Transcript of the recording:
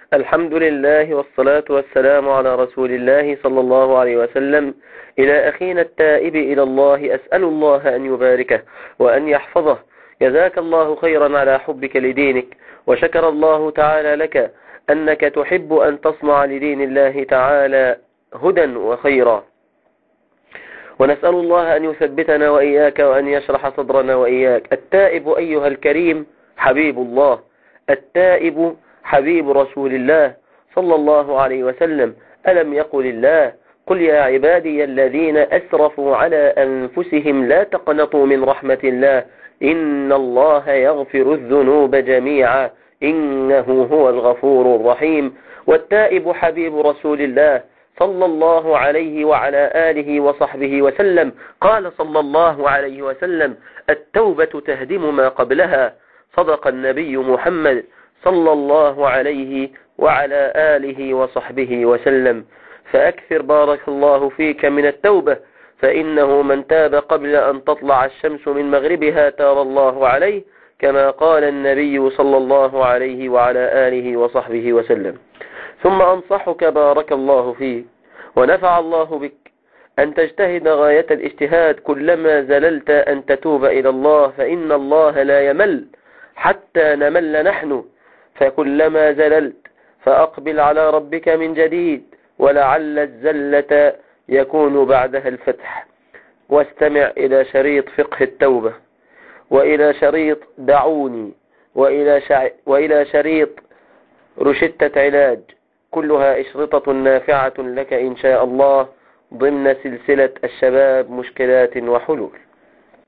الحمد لله والصلاة والسلام على رسول الله صلى الله عليه وسلم. إلى أخينا التائب إلى الله، أسأل الله أن يباركه وأن يحفظه. جزاك الله خيرا على حبك لدينك، وشكر الله تعالى لك أنك تحب أن تصنع لدين الله تعالى هدى وخيرا. ونسأل الله أن يثبتنا وإياك وأن يشرح صدرنا وإياك. التائب أيها الكريم حبيب الله، التائب حبيب رسول الله صلى الله عليه وسلم. ألم يقل الله: قل يا عبادي الذين أسرفوا على أنفسهم لا تقنطوا من رحمة الله إن الله يغفر الذنوب جميعا إنه هو الغفور الرحيم. والتائب حبيب رسول الله صلى الله عليه وعلى آله وصحبه وسلم. قال صلى الله عليه وسلم: التوبة تهدم ما قبلها. صدق النبي محمد صلى الله عليه وعلى آله وصحبه وسلم. فأكثر بارك الله فيك من التوبة، فإنه من تاب قبل أن تطلع الشمس من مغربها تاب الله عليه، كما قال النبي صلى الله عليه وعلى آله وصحبه وسلم. ثم أنصحك بارك الله فيك ونفع الله بك أن تجتهد غاية الاجتهاد كلما زللت أن تتوب إلى الله، فإن الله لا يمل حتى نمل نحن. فكلما زللت فأقبل على ربك من جديد، ولعل الزلة يكون بعدها الفتح. واستمع إلى شريط فقه التوبة، وإلى شريط دعوني، وإلى شريط روشتة علاج، كلها أشرطة نافعة لك إن شاء الله ضمن سلسلة الشباب مشكلات وحلول.